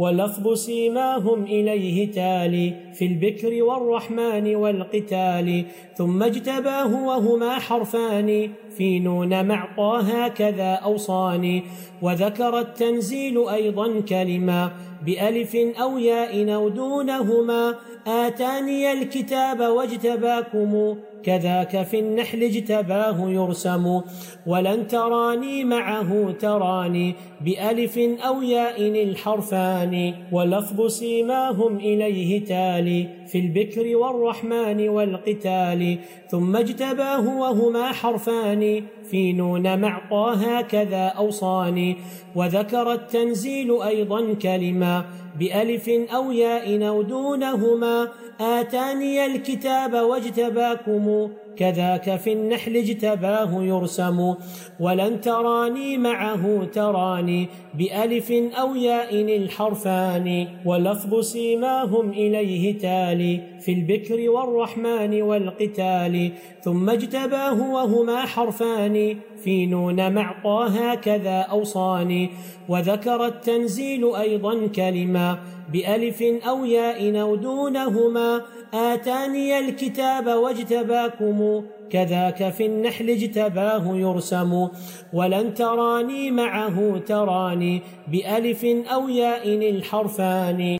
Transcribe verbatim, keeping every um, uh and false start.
ولفظ سيماهم إليه تالي في البكر والرحمن والقتال. ثم اجتباه وهما حرفان في نون مع طه كذا أوصان. وذكر التنزيل أيضا كلمة بألف أو ياء أو دونهما. آتاني الكتاب واجتباكم كذاك في النحل اجتباه يرسم. ولن تراني معه تراني بألف أو ياء الحرفان. ولفظ سيماهم إليه تالي في البكر والرحمن والقتال. ثم اجتباه وهما حرفان في نون مع طه كذا أوصان. وذكر التنزيل أيضا كلمة بألف أو ياء أو دونهما. آتاني الكتاب واجتباكم كذاك في النحل اجتباه يرسم. ولن تراني معه تراني بألف أو ياء الحرفان. ولفظ سيماهم إليه تالي في البكر والرحمن والقتال. ثم اجتباه وهما حرفان في نون مع طه كذا أوصان. وذكر التنزيل أيضا كلمة بألف أو ياء أو دونهما. آتاني الكتاب واجتباكم كذاك في النحل اجتباه يرسم. ولن تراني معه تراني بألف أو ياء الحرفان.